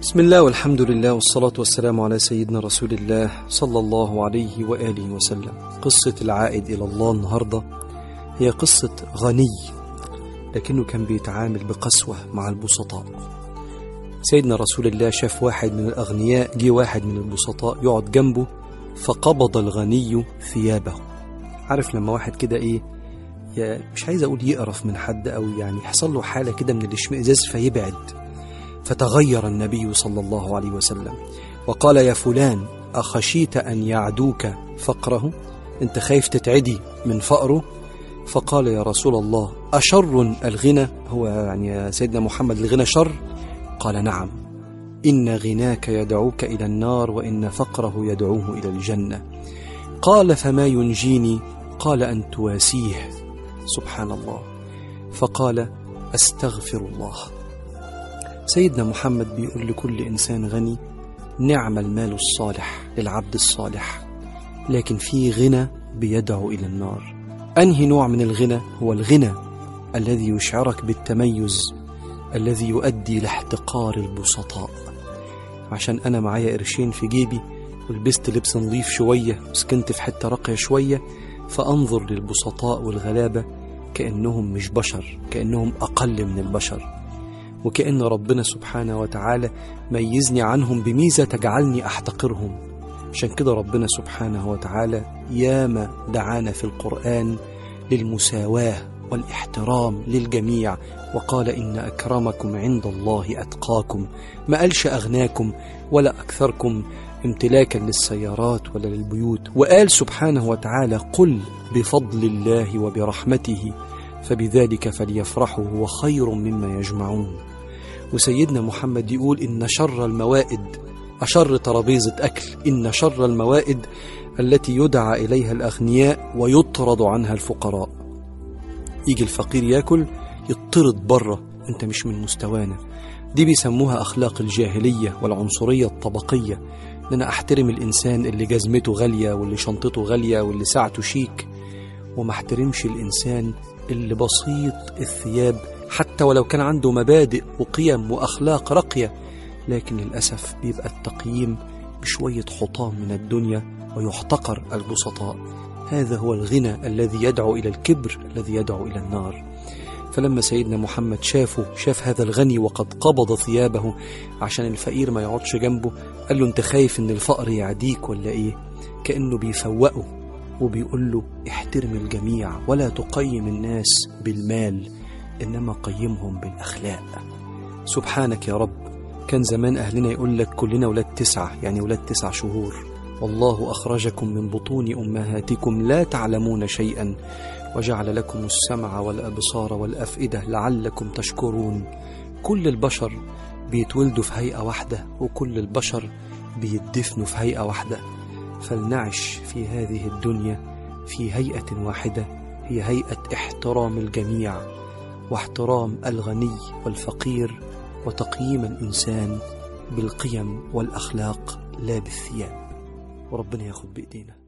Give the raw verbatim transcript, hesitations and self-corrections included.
بسم الله والحمد لله والصلاة والسلام على سيدنا رسول الله صلى الله عليه وآله وسلم. قصة العائد إلى الله النهاردة هي قصة غني لكنه كان بيتعامل بقسوة مع البسطاء. سيدنا رسول الله شاف واحد من الأغنياء، جه واحد من البسطاء يقعد جنبه فقبض الغني ثيابه. عارف لما واحد كده إيه، مش عايز أقول يقرف من حد أو يعني يحصل له حالة كده من الاشمئزاز فيبعد. فتغير النبي صلى الله عليه وسلم وقال: يا فلان، أخشيت أن يعدوك فقره؟ أنت خايف تتعدي من فقره؟ فقال: يا رسول الله، أشر الغنى؟ هو يعني يا سيدنا محمد الغنى شر؟ قال: نعم، إن غناك يدعوك إلى النار وإن فقره يدعوه إلى الجنة. قال: فما ينجيني؟ قال: أن تواسيه. سبحان الله. فقال: أستغفر الله. سيدنا محمد بيقول لكل إنسان غني: نعم المال الصالح للعبد الصالح، لكن في غنى بيدعو إلى النار. أنهي نوع من الغنى؟ هو الغنى الذي يشعرك بالتميز، الذي يؤدي لاحتقار البسطاء. عشان أنا معايا قرشين في جيبي ولبست لبس نظيف شوية وسكنت في حتة راقية شوية، فأنظر للبسطاء والغلابة كأنهم مش بشر، كأنهم أقل من البشر، وكأن ربنا سبحانه وتعالى ميزني عنهم بميزة تجعلني أحتقرهم. عشان كده ربنا سبحانه وتعالى ياما دعانا في القرآن للمساواة والاحترام للجميع، وقال: إن أكرمكم عند الله أتقاكم. ما قالش أغناكم ولا أكثركم امتلاكا للسيارات ولا للبيوت، وقال سبحانه وتعالى: قل بفضل الله وبرحمته فبذلك فليفرحوا هو خير مما يجمعون. وسيدنا محمد يقول: إن شر الموائد، أشر ترابيزة أكل، إن شر الموائد التي يدعى إليها الأغنياء ويطرد عنها الفقراء. يجي الفقير يأكل يطرد بره، أنت مش من مستوانا. دي بيسموها أخلاق الجاهلية والعنصرية الطبقية، إن أنا أحترم الإنسان اللي جزمته غالية واللي شنطته غالية واللي ساعته شيك، وما احترمش الإنسان اللي بسيط الثياب حتى ولو كان عنده مبادئ وقيم وأخلاق راقية، لكن للأسف بيبقى التقييم بشوية حطام من الدنيا ويحتقر البسطاء. هذا هو الغنى الذي يدعو إلى الكبر، الذي يدعو إلى النار. فلما سيدنا محمد شافه شاف هذا الغني وقد قبض ثيابه عشان الفقير ما يقعدش جنبه، قال له: أنت خايف إن الفقر يعديك ولا إيه؟ كأنه بيفوقه وبيقول له: احترم الجميع ولا تقيم الناس بالمال، إنما قيمهم بالأخلاق. سبحانك يا رب. كان زمان أهلنا يقول لك: كلنا ولاد تسعة، يعني ولاد تسع شهور. والله أخرجكم من بطون أمهاتكم لا تعلمون شيئا وجعل لكم السمع والأبصار والأفئدة لعلكم تشكرون. كل البشر بيتولدوا في هيئة واحدة، وكل البشر بيدفنوا في هيئة واحدة. فلنعش في هذه الدنيا في هيئة واحدة، هي هيئة احترام الجميع واحترام الغني والفقير، وتقييم الإنسان بالقيم والأخلاق لا بالثياب. وربنا ياخد بإيدينا.